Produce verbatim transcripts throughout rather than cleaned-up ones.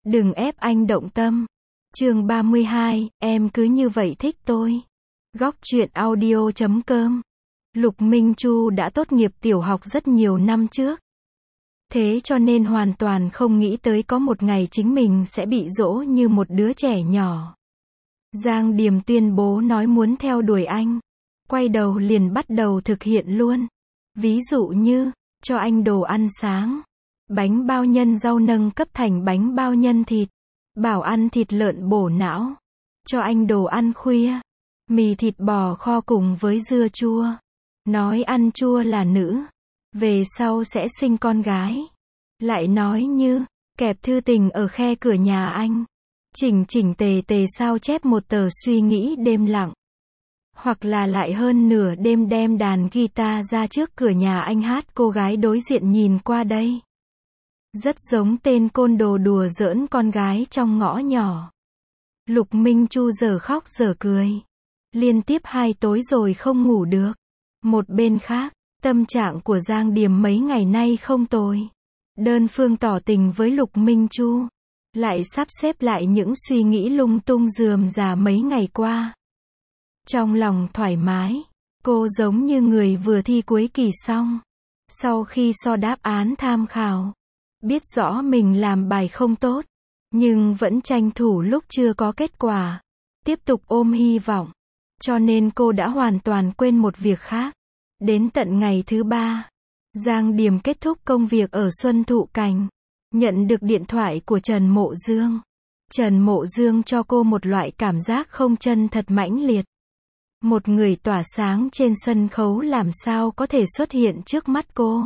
Đừng ép anh động tâm. Chương ba mươi hai, em cứ như vậy thích tôi. Góc truyện audio chấm com. Lục Minh Chu đã tốt nghiệp tiểu học rất nhiều năm trước. Thế cho nên hoàn toàn không nghĩ tới có một ngày chính mình sẽ bị dỗ như một đứa trẻ nhỏ. Giang Điềm tuyên bố nói muốn theo đuổi anh. Quay đầu liền bắt đầu thực hiện luôn. Ví dụ như, cho anh đồ ăn sáng. Bánh bao nhân rau nâng cấp thành bánh bao nhân thịt. Bảo ăn thịt lợn bổ não. Cho anh đồ ăn khuya. Mì thịt bò kho cùng với dưa chua. Nói ăn chua là nữ. Về sau sẽ sinh con gái. Lại nói như, kẹp thư tình ở khe cửa nhà anh. Chỉnh chỉnh tề tề sao chép một tờ suy nghĩ đêm lặng. Hoặc là lại hơn nửa đêm đem đàn guitar ra trước cửa nhà anh hát cô gái đối diện nhìn qua đây. Rất giống tên côn đồ đùa giỡn con gái trong ngõ nhỏ. Lục Minh Chu giờ khóc giờ cười. Liên tiếp hai tối rồi không ngủ được. Một bên khác, tâm trạng của Giang Điềm mấy ngày nay không tồi. Đơn phương tỏ tình với Lục Minh Chu. Lại sắp xếp lại những suy nghĩ lung tung rườm rà mấy ngày qua. Trong lòng thoải mái, cô giống như người vừa thi cuối kỳ xong. Sau khi so đáp án tham khảo, biết rõ mình làm bài không tốt, nhưng vẫn tranh thủ lúc chưa có kết quả, tiếp tục ôm hy vọng. Cho nên cô đã hoàn toàn quên một việc khác. Đến tận ngày thứ ba, Giang Điềm kết thúc công việc ở Xuân Thụ Cảnh, nhận được điện thoại của Trần Mộ Dương. Trần Mộ Dương cho cô một loại cảm giác không chân thật mãnh liệt. Một người tỏa sáng trên sân khấu làm sao có thể xuất hiện trước mắt cô.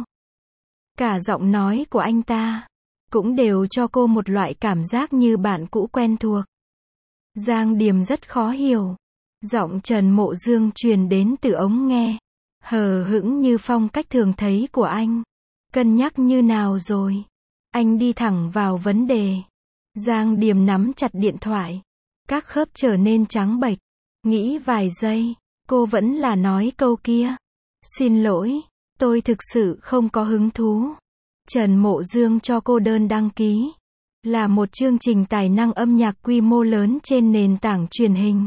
Cả giọng nói của anh ta cũng đều cho cô một loại cảm giác như bạn cũ quen thuộc. Giang Điềm rất khó hiểu. Giọng Trần Mộ Dương truyền đến từ ống nghe, hờ hững như phong cách thường thấy của anh. Cân nhắc như nào rồi? Anh đi thẳng vào vấn đề. Giang Điềm nắm chặt điện thoại, các khớp trở nên trắng bệch. Nghĩ vài giây, cô vẫn là nói câu kia. Xin lỗi, tôi thực sự không có hứng thú. Trần Mộ Dương cho cô đơn đăng ký. Là một chương trình tài năng âm nhạc quy mô lớn trên nền tảng truyền hình.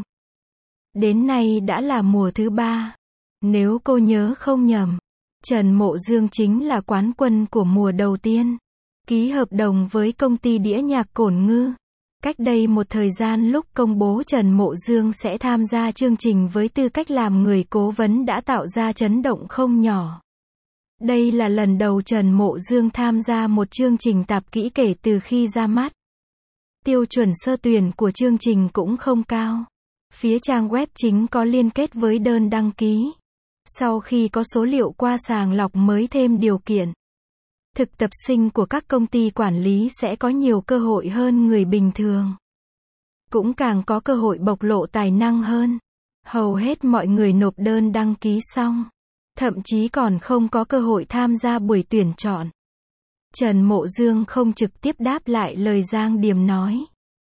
Đến nay đã là mùa thứ ba. Nếu cô nhớ không nhầm, Trần Mộ Dương chính là quán quân của mùa đầu tiên. Ký hợp đồng với công ty đĩa nhạc Cổn Ngư. Cách đây một thời gian lúc công bố Trần Mộ Dương sẽ tham gia chương trình với tư cách làm người cố vấn đã tạo ra chấn động không nhỏ. Đây là lần đầu Trần Mộ Dương tham gia một chương trình tạp kỹ kể từ khi ra mắt. Tiêu chuẩn sơ tuyển của chương trình cũng không cao. Phía trang web chính có liên kết với đơn đăng ký. Sau khi có số liệu qua sàng lọc mới thêm điều kiện. Thực tập sinh của các công ty quản lý sẽ có nhiều cơ hội hơn người bình thường. Cũng càng có cơ hội bộc lộ tài năng hơn. Hầu hết mọi người nộp đơn đăng ký xong. Thậm chí còn không có cơ hội tham gia buổi tuyển chọn. Trần Mộ Dương không trực tiếp đáp lại lời Giang Điềm nói.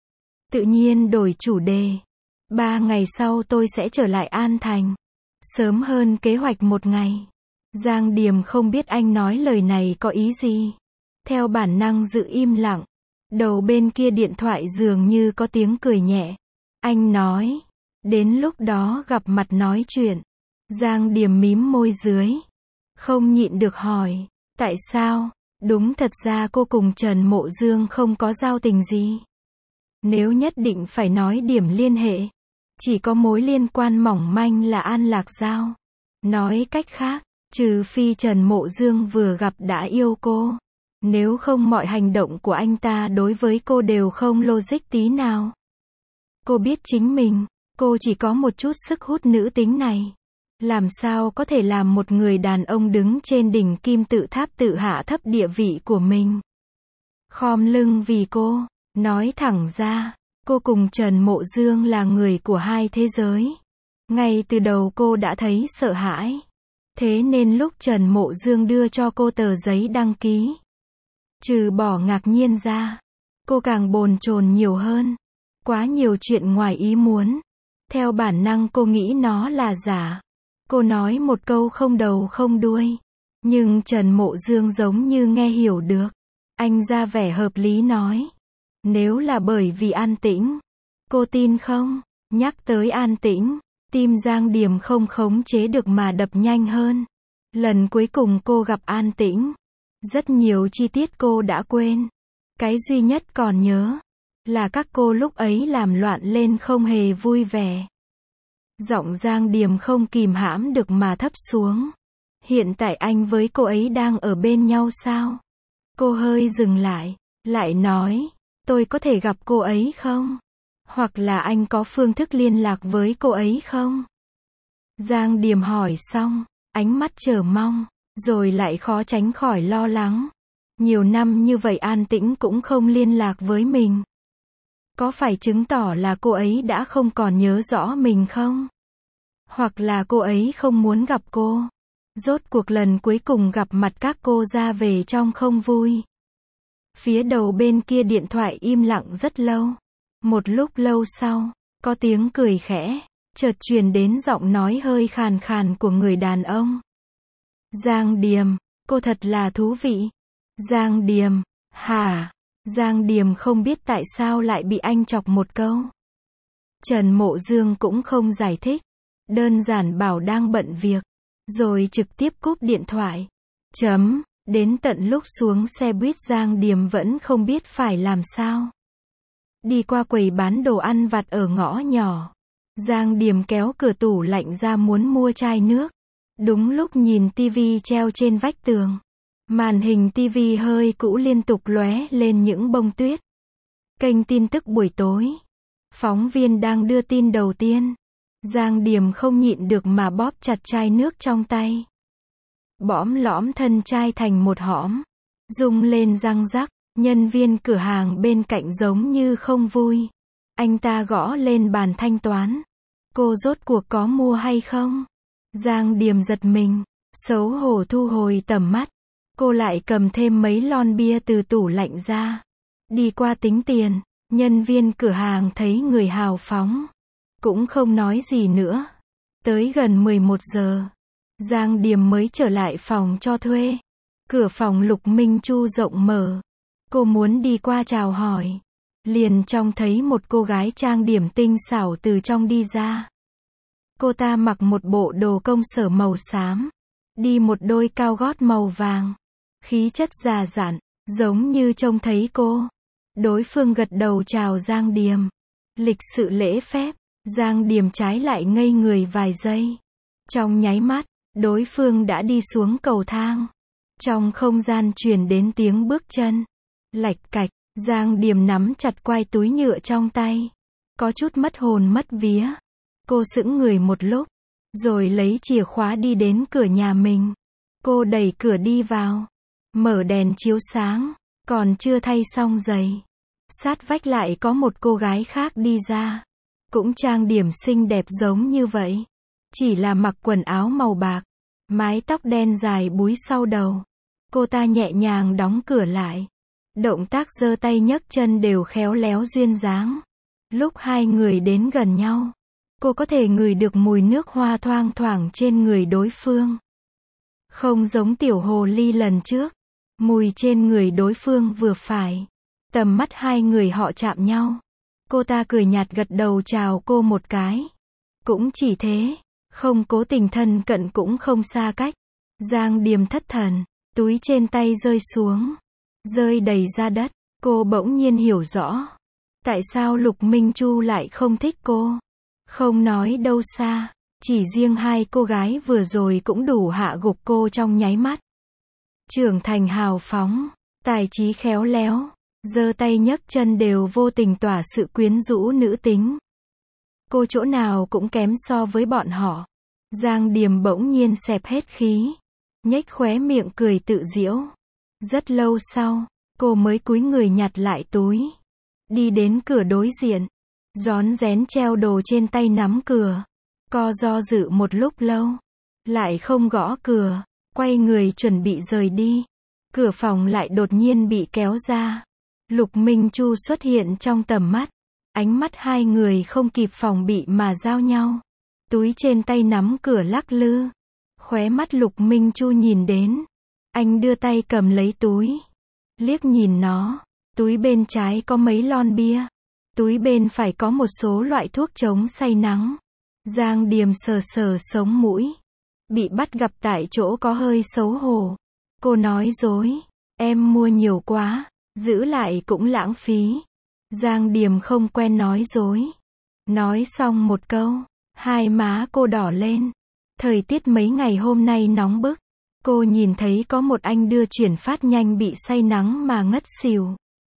Tự nhiên đổi chủ đề. Ba ngày sau tôi sẽ trở lại An Thành. Sớm hơn kế hoạch một ngày. Giang Điềm không biết anh nói lời này có ý gì. Theo bản năng giữ im lặng. Đầu bên kia điện thoại dường như có tiếng cười nhẹ. Anh nói. Đến lúc đó gặp mặt nói chuyện. Giang Điềm mím môi dưới. Không nhịn được hỏi. Tại sao? Đúng thật ra cô cùng Trần Mộ Dương không có giao tình gì. Nếu nhất định phải nói điểm liên hệ, chỉ có mối liên quan mỏng manh là An Lạc Giao. Nói cách khác, trừ phi Trần Mộ Dương vừa gặp đã yêu cô. Nếu không mọi hành động của anh ta đối với cô đều không logic tí nào. Cô biết chính mình, cô chỉ có một chút sức hút nữ tính này. Làm sao có thể làm một người đàn ông đứng trên đỉnh kim tự tháp tự hạ thấp địa vị của mình. Khom lưng vì cô, nói thẳng ra, cô cùng Trần Mộ Dương là người của hai thế giới. Ngay từ đầu cô đã thấy sợ hãi. Thế nên lúc Trần Mộ Dương đưa cho cô tờ giấy đăng ký, trừ bỏ ngạc nhiên ra, cô càng bồn chồn nhiều hơn. Quá nhiều chuyện ngoài ý muốn. Theo bản năng cô nghĩ nó là giả. Cô nói một câu không đầu không đuôi. Nhưng Trần Mộ Dương giống như nghe hiểu được. Anh ra vẻ hợp lý nói. Nếu là bởi vì An Tĩnh, cô tin không? Nhắc tới An Tĩnh, tim Giang Điềm không khống chế được mà đập nhanh hơn. Lần cuối cùng cô gặp An Tĩnh, rất nhiều chi tiết cô đã quên. Cái duy nhất còn nhớ là các cô lúc ấy làm loạn lên không hề vui vẻ. Giọng Giang Điềm không kìm hãm được mà thấp xuống. Hiện tại anh với cô ấy đang ở bên nhau sao? Cô hơi dừng lại, lại nói, tôi có thể gặp cô ấy không? Hoặc là anh có phương thức liên lạc với cô ấy không? Giang Điềm hỏi xong, ánh mắt chờ mong, rồi lại khó tránh khỏi lo lắng. Nhiều năm như vậy An Tĩnh cũng không liên lạc với mình. Có phải chứng tỏ là cô ấy đã không còn nhớ rõ mình không? Hoặc là cô ấy không muốn gặp cô? Rốt cuộc lần cuối cùng gặp mặt các cô ra về trong không vui. Phía đầu bên kia điện thoại im lặng rất lâu. Một lúc lâu sau, có tiếng cười khẽ, chợt truyền đến giọng nói hơi khàn khàn của người đàn ông. Giang Điềm, cô thật là thú vị. Giang Điềm, hả? Giang Điềm không biết tại sao lại bị anh chọc một câu. Trần Mộ Dương cũng không giải thích, đơn giản bảo đang bận việc, rồi trực tiếp cúp điện thoại. Chấm, đến tận lúc xuống xe buýt Giang Điềm vẫn không biết phải làm sao. Đi qua quầy bán đồ ăn vặt ở ngõ nhỏ, Giang Điềm kéo cửa tủ lạnh ra muốn mua chai nước. Đúng lúc nhìn tivi treo trên vách tường, màn hình tivi hơi cũ liên tục lóe lên những bông tuyết. Kênh tin tức buổi tối, phóng viên đang đưa tin đầu tiên. Giang Điềm không nhịn được mà bóp chặt chai nước trong tay. Bõm lõm thân chai thành một hõm, rung lên răng rắc. Nhân viên cửa hàng bên cạnh giống như không vui. Anh ta gõ lên bàn thanh toán. Cô rốt cuộc có mua hay không? Giang Điềm giật mình, xấu hổ thu hồi tầm mắt. Cô lại cầm thêm mấy lon bia từ tủ lạnh ra. Đi qua tính tiền, nhân viên cửa hàng thấy người hào phóng, cũng không nói gì nữa. Tới gần mười một giờ, Giang Điềm mới trở lại phòng cho thuê. Cửa phòng Lục Minh Chu rộng mở. Cô muốn đi qua chào hỏi, liền trông thấy một cô gái trang điểm tinh xảo từ trong đi ra. Cô ta mặc một bộ đồ công sở màu xám, đi một đôi cao gót màu vàng, khí chất già dặn, giống như trông thấy cô. Đối phương gật đầu chào Giang Điềm, lịch sự lễ phép. Giang Điềm trái lại ngây người vài giây. Trong nháy mắt, đối phương đã đi xuống cầu thang. Trong không gian truyền đến tiếng bước chân. Lạch cạch, Giang Điềm nắm chặt quai túi nhựa trong tay. Có chút mất hồn mất vía. Cô sững người một lúc, rồi lấy chìa khóa đi đến cửa nhà mình. Cô đẩy cửa đi vào, mở đèn chiếu sáng, còn chưa thay xong giày. Sát vách lại có một cô gái khác đi ra. Cũng trang điểm xinh đẹp giống như vậy. Chỉ là mặc quần áo màu bạc, mái tóc đen dài búi sau đầu. Cô ta nhẹ nhàng đóng cửa lại. Động tác giơ tay nhấc chân đều khéo léo duyên dáng. Lúc hai người đến gần nhau, cô có thể ngửi được mùi nước hoa thoang thoảng trên người đối phương. Không giống tiểu hồ ly lần trước, mùi trên người đối phương vừa phải. Tầm mắt hai người họ chạm nhau. Cô ta cười nhạt gật đầu chào cô một cái. Cũng chỉ thế, không cố tình thân cận cũng không xa cách. Giang Điềm thất thần, túi trên tay rơi xuống, rơi đầy ra đất. Cô bỗng nhiên hiểu rõ, tại sao Lục Minh Chu lại không thích cô. Không nói đâu xa, chỉ riêng hai cô gái vừa rồi cũng đủ hạ gục cô trong nháy mắt. Trưởng thành hào phóng, tài trí khéo léo, giơ tay nhấc chân đều vô tình tỏa sự quyến rũ nữ tính. Cô chỗ nào cũng kém so với bọn họ. Giang Điềm bỗng nhiên xẹp hết khí, nhếch khóe miệng cười tự giễu. Rất lâu sau, cô mới cúi người nhặt lại túi, đi đến cửa đối diện, rón rén treo đồ trên tay nắm cửa. Co do dự một lúc lâu, lại không gõ cửa, quay người chuẩn bị rời đi. Cửa phòng lại đột nhiên bị kéo ra. Lục Minh Chu xuất hiện trong tầm mắt. Ánh mắt hai người không kịp phòng bị mà giao nhau. Túi trên tay nắm cửa lắc lư. Khóe mắt Lục Minh Chu nhìn đến. Anh đưa tay cầm lấy túi, liếc nhìn nó, Túi bên trái có mấy lon bia. Túi bên phải có một số loại thuốc chống say nắng. Giang Điềm sờ sờ sống mũi. Bị bắt gặp tại chỗ có hơi xấu hổ. Cô nói dối. Em mua nhiều quá, giữ lại cũng lãng phí. Giang Điềm không quen nói dối. Nói xong một câu, hai má cô đỏ lên. Thời tiết mấy ngày hôm nay nóng bức. Cô nhìn thấy có một anh đưa chuyển phát nhanh bị say nắng mà ngất xỉu.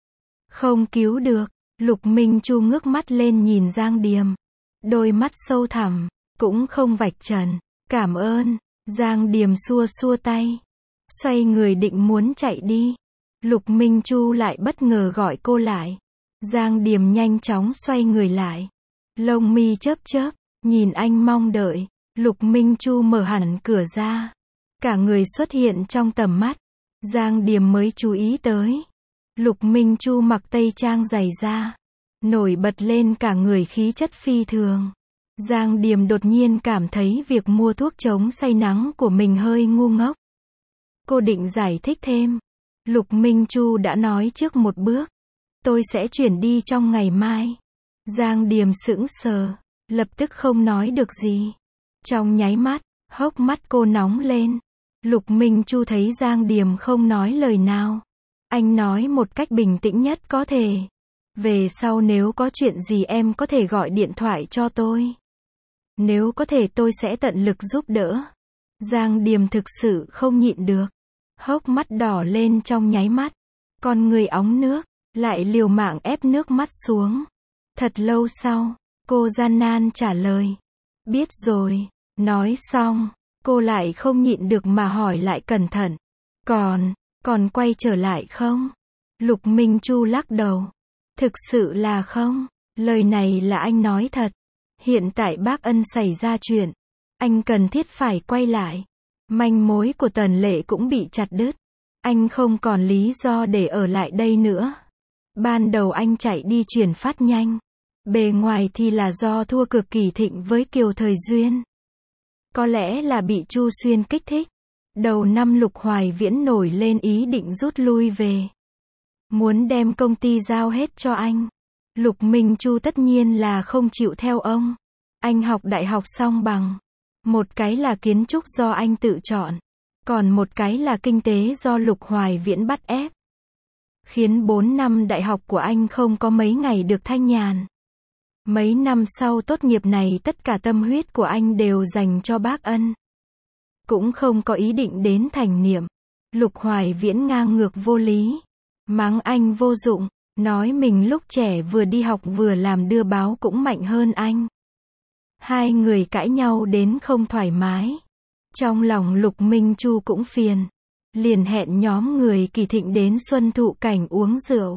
Không cứu được, Lục Minh Chu ngước mắt lên nhìn Giang Điềm. Đôi mắt sâu thẳm, cũng không vạch trần. Cảm ơn. Giang Điềm xua xua tay. Xoay người định muốn chạy đi. Lục Minh Chu lại bất ngờ gọi cô lại. Giang Điềm nhanh chóng xoay người lại. Lông mi chớp chớp, nhìn anh mong đợi. Lục Minh Chu mở hẳn cửa ra. Cả người xuất hiện trong tầm mắt. Giang Điềm mới chú ý tới. Lục Minh Chu mặc tây trang dày da. Nổi bật lên cả người khí chất phi thường. Giang Điềm đột nhiên cảm thấy việc mua thuốc chống say nắng của mình hơi ngu ngốc. Cô định giải thích thêm. Lục Minh Chu đã nói trước một bước. Tôi sẽ chuyển đi trong ngày mai. Giang Điềm sững sờ, lập tức không nói được gì. Trong nháy mắt, hốc mắt cô nóng lên. Lục Minh Chu thấy Giang Điềm không nói lời nào. Anh nói một cách bình tĩnh nhất có thể. Về sau nếu có chuyện gì em có thể gọi điện thoại cho tôi. Nếu có thể tôi sẽ tận lực giúp đỡ. Giang Điềm thực sự không nhịn được. Hốc mắt đỏ lên trong nháy mắt. Con người óng nước, lại liều mạng ép nước mắt xuống. Thật lâu sau, cô gian nan trả lời. Biết rồi. Nói xong, cô lại không nhịn được mà hỏi lại cẩn thận. Còn, còn quay trở lại không? Lục Minh Chu lắc đầu. Thực sự là không. Lời này là anh nói thật. Hiện tại bác Ân xảy ra chuyện. Anh cần thiết phải quay lại. Manh mối của Tần Lệ cũng bị chặt đứt. Anh không còn lý do để ở lại đây nữa. Ban đầu anh chạy đi chuyển phát nhanh. Bề ngoài thì là do thua cực kỳ thịnh với Kiều Thời Duyên. Có lẽ là bị Chu Xuyên kích thích. Đầu năm Lục Hoài Viễn nổi lên ý định rút lui về. Muốn đem công ty giao hết cho anh. Lục Minh Chu tất nhiên là không chịu theo ông. Anh học đại học song bằng. Một cái là kiến trúc do anh tự chọn. Còn một cái là kinh tế do Lục Hoài Viễn bắt ép. Khiến bốn năm đại học của anh không có mấy ngày được thanh nhàn. Mấy năm sau tốt nghiệp này tất cả tâm huyết của anh đều dành cho bác Ân. Cũng không có ý định đến thành niệm. Lục Hoài Viễn ngang ngược vô lý. Mắng anh vô dụng. Nói mình lúc trẻ vừa đi học vừa làm đưa báo cũng mạnh hơn anh. Hai người cãi nhau đến không thoải mái. Trong lòng Lục Minh Chu cũng phiền. Liền hẹn nhóm người Kỳ Thịnh đến Xuân Thụ Cảnh uống rượu.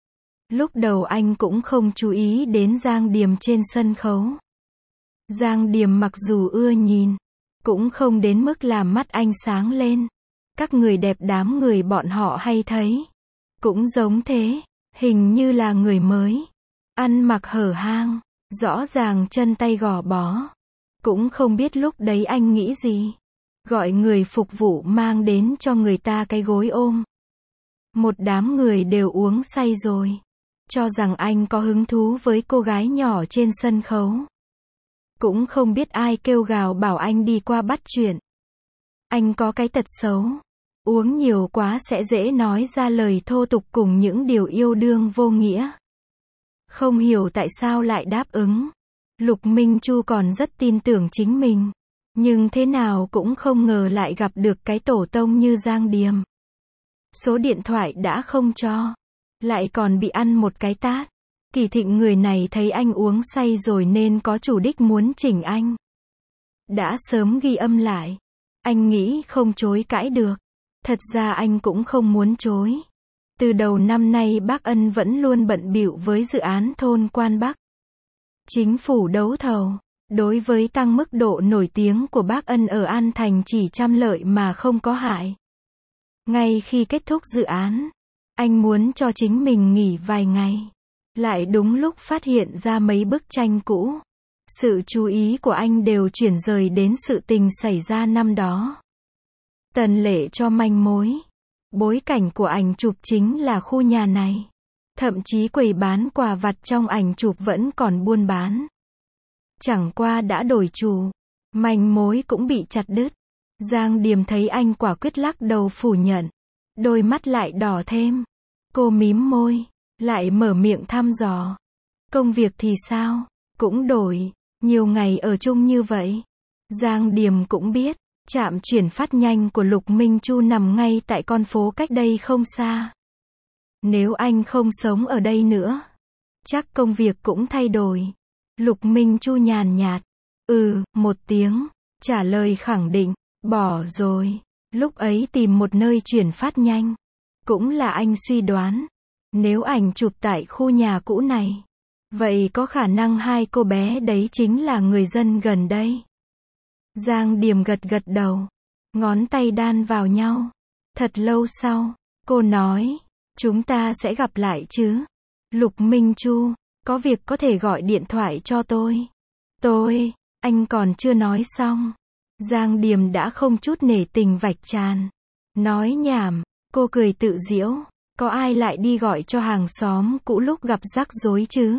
Lúc đầu anh cũng không chú ý đến Giang Điềm trên sân khấu. Giang Điềm mặc dù ưa nhìn, cũng không đến mức làm mắt anh sáng lên. Các người đẹp đám người bọn họ hay thấy. Cũng giống thế, hình như là người mới. Ăn mặc hở hang, rõ ràng chân tay gò bó. Cũng không biết lúc đấy anh nghĩ gì. Gọi người phục vụ mang đến cho người ta cái gối ôm. Một đám người đều uống say rồi. Cho rằng anh có hứng thú với cô gái nhỏ trên sân khấu. Cũng không biết ai kêu gào bảo anh đi qua bắt chuyện. Anh có cái tật xấu. Uống nhiều quá sẽ dễ nói ra lời thô tục cùng những điều yêu đương vô nghĩa. Không hiểu tại sao lại đáp ứng. Lục Minh Chu còn rất tin tưởng chính mình. Nhưng thế nào cũng không ngờ lại gặp được cái tổ tông như Giang Điềm. Số điện thoại đã không cho. Lại còn bị ăn một cái tát. Kỳ Thịnh người này thấy anh uống say rồi nên có chủ đích muốn chỉnh anh. Đã sớm ghi âm lại. Anh nghĩ không chối cãi được. Thật ra anh cũng không muốn chối. Từ đầu năm nay bác Ân vẫn luôn bận bịu với dự án thôn Quan Bắc. Chính phủ đấu thầu. Đối với tăng mức độ nổi tiếng của bác Ân ở An Thành chỉ trăm lợi mà không có hại. Ngay khi kết thúc dự án, anh muốn cho chính mình nghỉ vài ngày. Lại đúng lúc phát hiện ra mấy bức tranh cũ. Sự chú ý của anh đều chuyển rời đến sự tình xảy ra năm đó. Tần Lệ cho manh mối. Bối cảnh của ảnh chụp chính là khu nhà này. Thậm chí quầy bán quà vặt trong ảnh chụp vẫn còn buôn bán. Chẳng qua đã đổi chủ, manh mối cũng bị chặt đứt. Giang Điềm thấy anh quả quyết lắc đầu phủ nhận. Đôi mắt lại đỏ thêm. Cô mím môi, lại mở miệng thăm dò. Công việc thì sao? Cũng đổi, nhiều ngày ở chung như vậy. Giang Điềm cũng biết, trạm chuyển phát nhanh của Lục Minh Chu nằm ngay tại con phố cách đây không xa. Nếu anh không sống ở đây nữa, chắc công việc cũng thay đổi. Lục Minh Chu nhàn nhạt. Ừ, một tiếng, trả lời khẳng định. Bỏ rồi. Lúc ấy tìm một nơi chuyển phát nhanh. Cũng là anh suy đoán. Nếu ảnh chụp tại khu nhà cũ này, vậy có khả năng hai cô bé đấy chính là người dân gần đây. Giang Điềm gật gật đầu. Ngón tay đan vào nhau. Thật lâu sau, cô nói. Chúng ta sẽ gặp lại chứ? Lục Minh Chu, có việc có thể gọi điện thoại cho tôi. Tôi, anh còn chưa nói xong. Giang Điềm đã không chút nể tình vạch tràn. Nói nhảm, cô cười tự giễu. Có ai lại đi gọi cho hàng xóm cũ lúc gặp rắc rối chứ?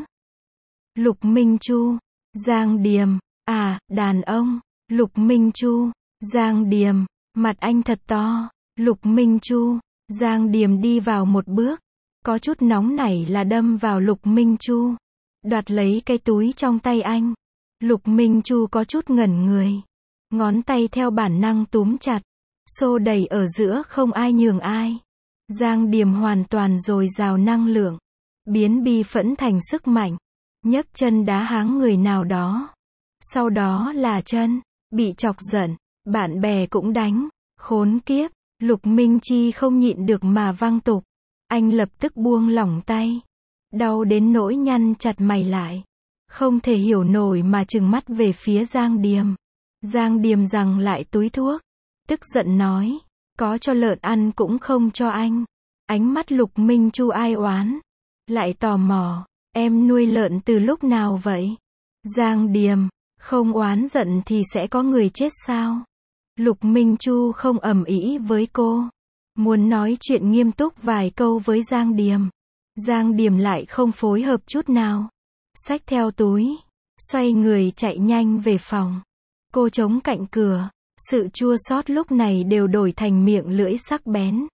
Lục Minh Chu, Giang Điềm, à, đàn ông. Lục Minh Chu, Giang Điềm, mặt anh thật to. Lục Minh Chu, Giang Điềm đi vào một bước. Có chút nóng nảy là đâm vào Lục Minh Chu. Đoạt lấy cái túi trong tay anh. Lục Minh Chu có chút ngẩn người. Ngón tay theo bản năng túm chặt. Xô đẩy ở giữa không ai nhường ai. Giang Điềm hoàn toàn dồi dào năng lượng. Biến bi phẫn thành sức mạnh. Nhấc chân đá háng người nào đó. Sau đó là chân. Bị chọc giận. Bạn bè cũng đánh. Khốn kiếp. Lục Minh Chi không nhịn được mà văng tục. Anh lập tức buông lỏng tay. Đau đến nỗi nhăn chặt mày lại. Không thể hiểu nổi mà trừng mắt về phía Giang Điềm. Giang Điềm giằng lại túi thuốc. Tức giận nói. Có cho lợn ăn cũng không cho anh. Ánh mắt Lục Minh Chu ai oán. Lại tò mò. Em nuôi lợn từ lúc nào vậy? Giang Điềm. Không oán giận thì sẽ có người chết sao? Lục Minh Chu không ầm ĩ với cô. Muốn nói chuyện nghiêm túc vài câu với Giang Điềm. Giang Điềm lại không phối hợp chút nào. Xách theo túi. Xoay người chạy nhanh về phòng. Cô chống cạnh cửa. Sự chua xót lúc này đều đổi thành miệng lưỡi sắc bén.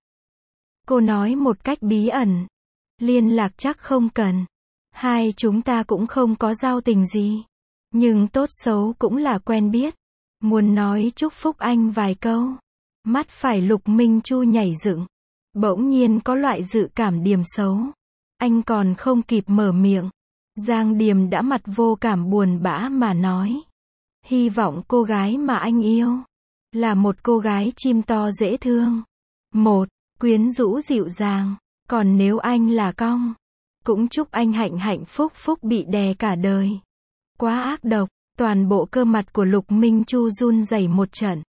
Cô nói một cách bí ẩn. Liên lạc chắc không cần. Hai chúng ta cũng không có giao tình gì. Nhưng tốt xấu cũng là quen biết. Muốn nói chúc phúc anh vài câu. Mắt phải Lục Minh Chu nhảy dựng. Bỗng nhiên có loại dự cảm Điềm xấu. Anh còn không kịp mở miệng. Giang Điềm đã mặt vô cảm buồn bã mà nói. Hy vọng cô gái mà anh yêu là một cô gái chim to dễ thương. Một, quyến rũ dịu dàng. Còn nếu anh là cong, cũng chúc anh hạnh hạnh phúc phúc bị đè cả đời. Quá ác độc. Toàn bộ cơ mặt của Lục Minh Chu run rẩy một trận.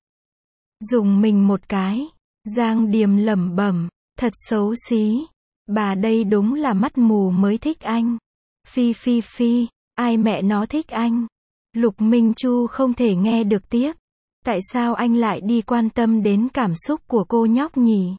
Dùng mình một cái. Giang Điềm lẩm bẩm. Thật xấu xí. Bà đây đúng là mắt mù mới thích anh. Phi phi phi. Ai mẹ nó thích anh. Lục Minh Chu không thể nghe được tiếp. Tại sao anh lại đi quan tâm đến cảm xúc của cô nhóc nhỉ?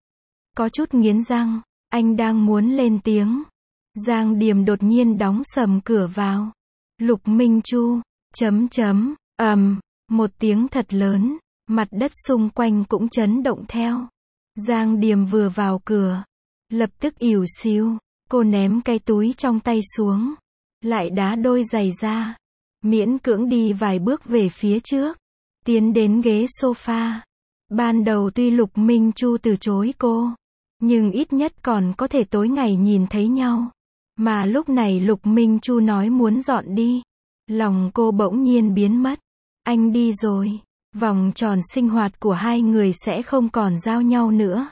Có chút nghiến răng. Anh đang muốn lên tiếng. Giang Điềm đột nhiên đóng sầm cửa vào. Lục Minh Chu. Chấm chấm. ầm. Um, một tiếng thật lớn. Mặt đất xung quanh cũng chấn động theo. Giang Điềm vừa vào cửa. Lập tức ỉu xìu. Cô ném cái túi trong tay xuống. Lại đá đôi giày ra. Miễn cưỡng đi vài bước về phía trước. Tiến đến ghế sofa. Ban đầu tuy Lục Minh Chu từ chối cô. Nhưng ít nhất còn có thể tối ngày nhìn thấy nhau. Mà lúc này Lục Minh Chu nói muốn dọn đi. Lòng cô bỗng nhiên biến mất. Anh đi rồi. Vòng tròn sinh hoạt của hai người sẽ không còn giao nhau nữa.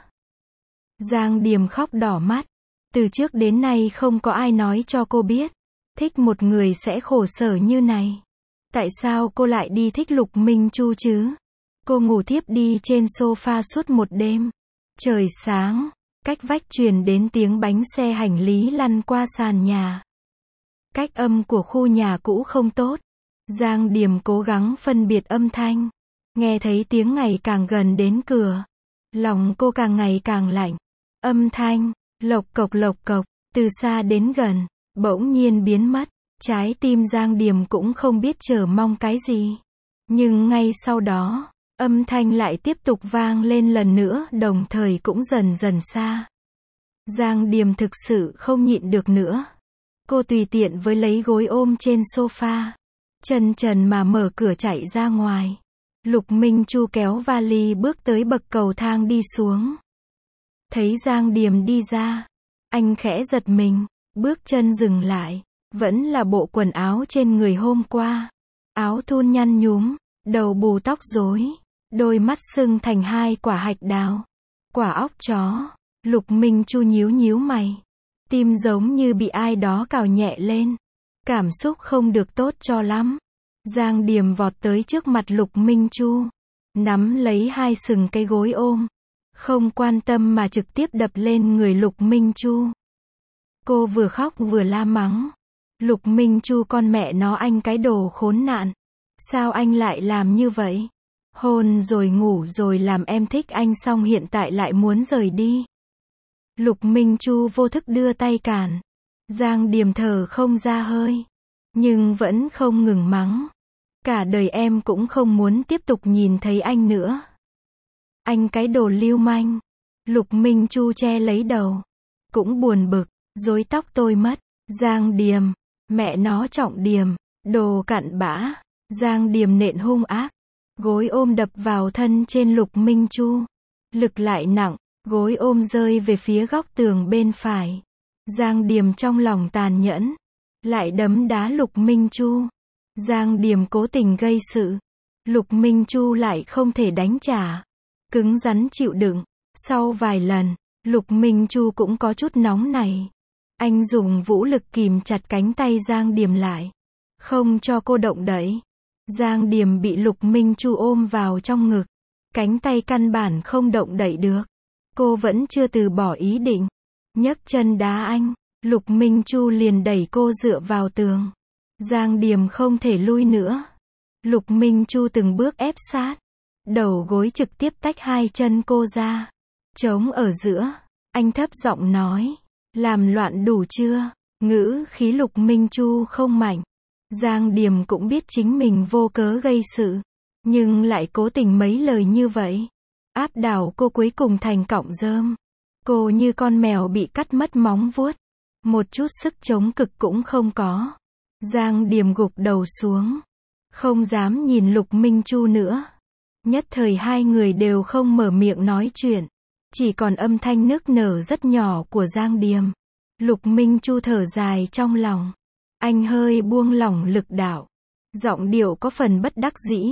Giang Điềm khóc đỏ mắt. Từ trước đến nay không có ai nói cho cô biết. Thích một người sẽ khổ sở như này. Tại sao cô lại đi thích Lục Minh Chu chứ? Cô ngủ thiếp đi trên sofa suốt một đêm. Trời sáng. Cách vách truyền đến tiếng bánh xe hành lý lăn qua sàn nhà. Cách âm của khu nhà cũ không tốt. Giang Điềm cố gắng phân biệt âm thanh. Nghe thấy tiếng ngày càng gần đến cửa. Lòng cô càng ngày càng lạnh. Âm thanh, lộc cộc lộc cộc, Từ xa đến gần, bỗng nhiên biến mất. Trái tim Giang Điềm cũng không biết chờ mong cái gì. Nhưng ngay sau đó, âm thanh lại tiếp tục vang lên lần nữa, đồng thời cũng dần dần xa. Giang Điềm thực sự không nhịn được nữa. Cô tùy tiện với lấy gối ôm trên sofa, chân trần mà mở cửa chạy ra ngoài. Lục Minh Chu kéo vali bước tới bậc cầu thang đi xuống. Thấy Giang Điềm đi ra, anh khẽ giật mình, bước chân dừng lại, vẫn là bộ quần áo trên người hôm qua. Áo thun nhăn nhúm, đầu bù tóc rối, đôi mắt sưng thành hai quả hạch đào, quả óc chó. Lục Minh Chu nhíu nhíu mày, tim giống như bị ai đó cào nhẹ lên, cảm xúc không được tốt cho lắm. Giang Điềm vọt tới trước mặt Lục Minh Chu, nắm lấy hai sừng cái gối ôm, không quan tâm mà trực tiếp đập lên người Lục Minh Chu. Cô vừa khóc vừa la mắng. Lục Minh Chu, con mẹ nó anh cái đồ khốn nạn. Sao anh lại làm như vậy? Hôn rồi ngủ rồi làm em thích anh xong hiện tại lại muốn rời đi. Lục Minh Chu vô thức đưa tay cản. Giang Điềm thở không ra hơi, nhưng vẫn không ngừng mắng. Cả đời em cũng không muốn tiếp tục nhìn thấy anh nữa. Anh cái đồ lưu manh. Lục Minh Chu che lấy đầu, cũng buồn bực, rối tóc tôi mất. Giang Điềm, mẹ nó Trọng Điềm, đồ cặn bã. Giang Điềm nện hung ác, gối ôm đập vào thân trên Lục Minh Chu. Lực lại nặng, gối ôm rơi về phía góc tường bên phải. Giang Điềm trong lòng tàn nhẫn, lại đấm đá Lục Minh Chu. Giang Điềm cố tình gây sự, Lục Minh Chu lại không thể đánh trả, cứng rắn chịu đựng. Sau vài lần, Lục Minh Chu cũng có chút nóng nảy. Anh dùng vũ lực kìm chặt cánh tay Giang Điềm lại, không cho cô động đậy. Giang Điềm bị Lục Minh Chu ôm vào trong ngực, cánh tay căn bản không động đậy được. Cô vẫn chưa từ bỏ ý định, nhấc chân đá anh. Lục Minh Chu liền đẩy cô dựa vào tường. Giang Điềm không thể lui nữa. Lục Minh Chu từng bước ép sát, đầu gối trực tiếp tách hai chân cô ra, trống ở giữa. Anh thấp giọng nói, làm loạn đủ chưa? Ngữ khí Lục Minh Chu không mạnh. Giang Điềm cũng biết chính mình vô cớ gây sự, nhưng lại cố tình mấy lời như vậy, áp đảo cô cuối cùng thành cọng rơm. Cô như con mèo bị cắt mất móng vuốt, một chút sức chống cực cũng không có. Giang Điềm gục đầu xuống, không dám nhìn Lục Minh Chu nữa. Nhất thời hai người đều không mở miệng nói chuyện, chỉ còn âm thanh nức nở rất nhỏ của Giang Điềm. Lục Minh Chu thở dài trong lòng, anh hơi buông lỏng lực đạo, giọng điệu có phần bất đắc dĩ.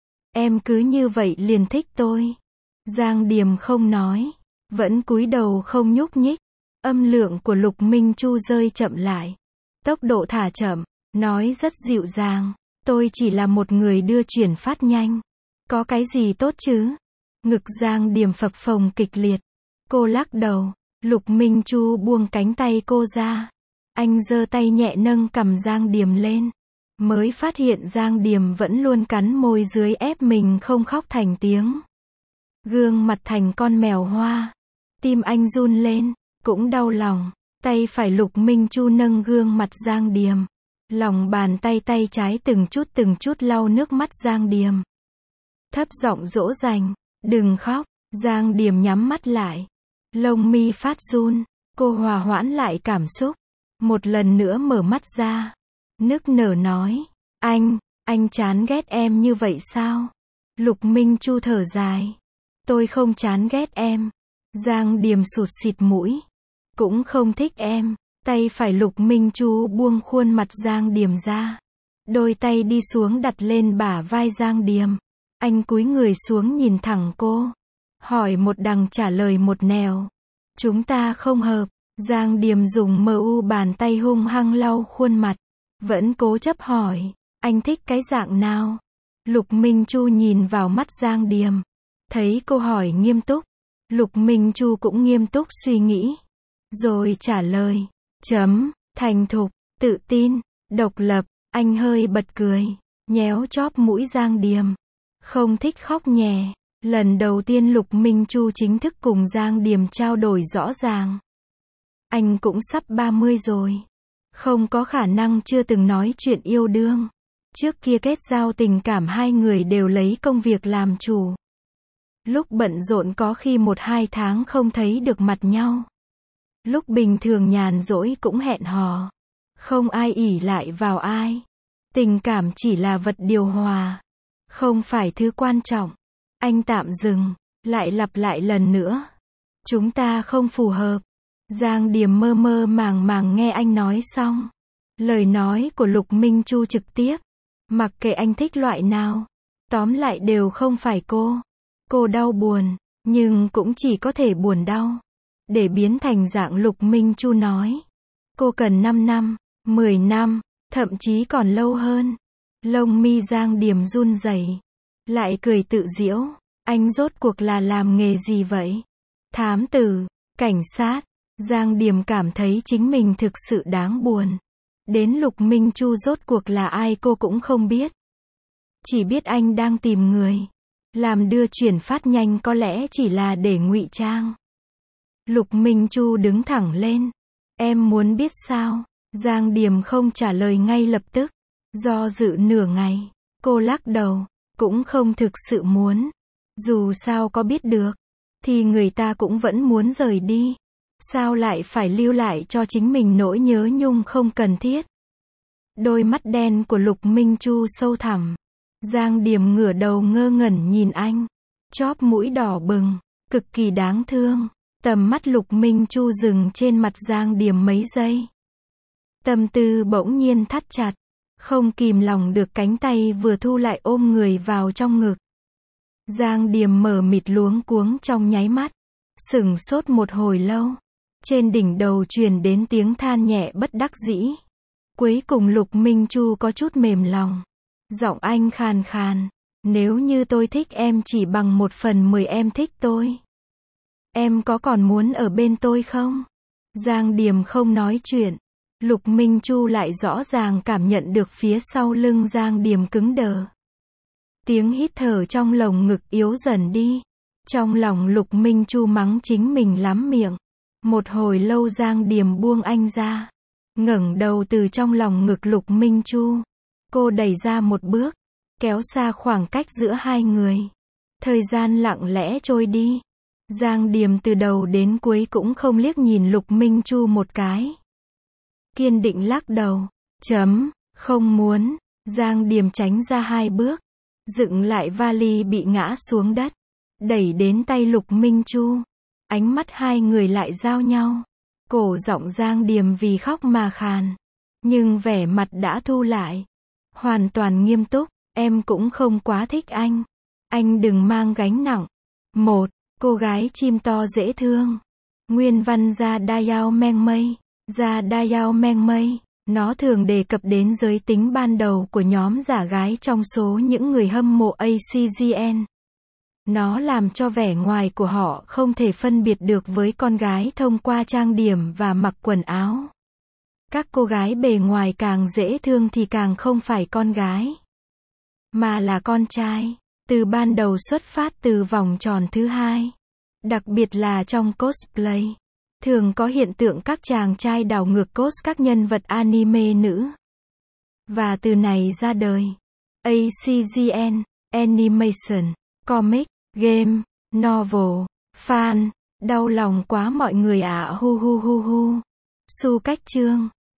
Em cứ như vậy liền thích tôi. Giang Điềm không nói, vẫn cúi đầu không nhúc nhích. Âm lượng của Lục Minh Chu rơi chậm lại, tốc độ thả chậm, nói rất dịu dàng, tôi chỉ là một người đưa chuyển phát nhanh, có cái gì tốt chứ? Ngực Giang Điềm phập phồng kịch liệt, cô lắc đầu. Lục Minh Chu buông cánh tay cô ra, anh giơ tay nhẹ nâng cằm Giang Điềm lên, mới phát hiện Giang Điềm vẫn luôn cắn môi dưới ép mình không khóc thành tiếng. Gương mặt thành con mèo hoa, tim anh run lên, cũng đau lòng. Tay phải Lục Minh Chu nâng gương mặt Giang Điềm, lòng bàn tay tay trái từng chút từng chút lau nước mắt Giang Điềm. Thấp giọng dỗ dành, đừng khóc. Giang Điềm nhắm mắt lại, lông mi phát run, cô hòa hoãn lại cảm xúc, một lần nữa mở mắt ra, nức nở nói, anh, anh chán ghét em như vậy sao? Lục Minh Chu thở dài, tôi không chán ghét em. Giang Điềm sụt xịt mũi, cũng không thích em. Tay phải Lục Minh Chu buông khuôn mặt Giang Điềm ra, đôi tay đi xuống đặt lên bả vai Giang Điềm. Anh cúi người xuống nhìn thẳng cô, hỏi một đằng trả lời một nẻo. Chúng ta không hợp. Giang Điềm dùng mờ u bàn tay hung hăng lau khuôn mặt, vẫn cố chấp hỏi, anh thích cái dạng nào? Lục Minh Chu nhìn vào mắt Giang Điềm, thấy cô hỏi nghiêm túc, Lục Minh Chu cũng nghiêm túc suy nghĩ, rồi trả lời, chấm, thành thục, tự tin, độc lập. Anh hơi bật cười, nhéo chóp mũi Giang Điềm, không thích khóc nhè. Lần đầu tiên Lục Minh Chu chính thức cùng Giang Điềm trao đổi rõ ràng. Anh cũng sắp ba mươi rồi. Không có khả năng chưa từng nói chuyện yêu đương. Trước kia kết giao tình cảm hai người đều lấy công việc làm chủ. Lúc bận rộn có khi một hai tháng không thấy được mặt nhau. Lúc bình thường nhàn rỗi cũng hẹn hò. Không ai ỷ lại vào ai. Tình cảm chỉ là vật điều hòa. Không phải thứ quan trọng. Anh tạm dừng, lại lặp lại lần nữa. Chúng ta không phù hợp. Giang Điềm mơ mơ màng màng nghe anh nói xong. Lời nói của Lục Minh Chu trực tiếp. Mặc kệ anh thích loại nào. Tóm lại đều không phải cô. Cô đau buồn, nhưng cũng chỉ có thể buồn đau. Để biến thành dạng Lục Minh Chu nói. Cô cần năm năm, mười năm, thậm chí còn lâu hơn. Lông mi Giang Điềm run rẩy, lại cười tự giễu. Anh rốt cuộc là làm nghề gì vậy? Thám tử, cảnh sát. Giang Điềm cảm thấy chính mình thực sự đáng buồn. Đến Lục Minh Chu rốt cuộc là ai cô cũng không biết. Chỉ biết anh đang tìm người. Làm đưa chuyển phát nhanh có lẽ chỉ là để ngụy trang. Lục Minh Chu đứng thẳng lên. Em muốn biết sao? Giang Điềm không trả lời ngay lập tức. Do dự nửa ngày, cô lắc đầu. Cũng không thực sự muốn. Dù sao có biết được, thì người ta cũng vẫn muốn rời đi. Sao lại phải lưu lại cho chính mình nỗi nhớ nhung không cần thiết? Đôi mắt đen của Lục Minh Chu sâu thẳm. Giang Điềm ngửa đầu ngơ ngẩn nhìn anh. Chóp mũi đỏ bừng, cực kỳ đáng thương. Tầm mắt Lục Minh Chu dừng trên mặt Giang Điềm mấy giây. Tâm tư bỗng nhiên thắt chặt. Không kìm lòng được cánh tay vừa thu lại ôm người vào trong ngực. Giang Điềm mở mịt luống cuống trong nháy mắt. Sửng sốt một hồi lâu. Trên đỉnh đầu truyền đến tiếng than nhẹ bất đắc dĩ. Cuối cùng Lục Minh Chu có chút mềm lòng. Giọng anh khàn khàn. Nếu như tôi thích em chỉ bằng một phần mười em thích tôi. Em có còn muốn ở bên tôi không? Giang Điềm không nói chuyện. Lục Minh Chu lại rõ ràng cảm nhận được phía sau lưng Giang Điềm cứng đờ. Tiếng hít thở trong lồng ngực yếu dần đi. Trong lòng Lục Minh Chu mắng chính mình lắm miệng. Một hồi lâu Giang Điềm buông anh ra. Ngẩng đầu từ trong lòng ngực Lục Minh Chu. Cô đẩy ra một bước. Kéo xa khoảng cách giữa hai người. Thời gian lặng lẽ trôi đi. Giang Điềm từ đầu đến cuối cũng không liếc nhìn Lục Minh Chu một cái. Kiên định lắc đầu. Chấm, không muốn. Giang Điềm tránh ra hai bước. Dựng lại vali bị ngã xuống đất. Đẩy đến tay Lục Minh Chu. Ánh mắt hai người lại giao nhau. Cổ giọng Giang Điềm vì khóc mà khàn. Nhưng vẻ mặt đã thu lại. Hoàn toàn nghiêm túc. Em cũng không quá thích anh. Anh đừng mang gánh nặng. Một, cô gái chim to dễ thương. Nguyên văn Gia Dayao Meng Mây. Gia Dayao Meng Mây. Nó thường đề cập đến giới tính ban đầu của nhóm giả gái trong số những người hâm mộ a xê giê en. Nó làm cho vẻ ngoài của họ không thể phân biệt được với con gái thông qua trang điểm và mặc quần áo. Các cô gái bề ngoài càng dễ thương thì càng không phải con gái, mà là con trai. Từ ban đầu xuất phát từ vòng tròn thứ hai. Đặc biệt là trong cosplay. Thường có hiện tượng các chàng trai đảo ngược cos các nhân vật anime nữ. Và từ này ra đời a xê giê en, Animation, Comic, Game, Novel, Fan. Đau lòng quá mọi người ạ, hu hu hu hu. Su Cách Chương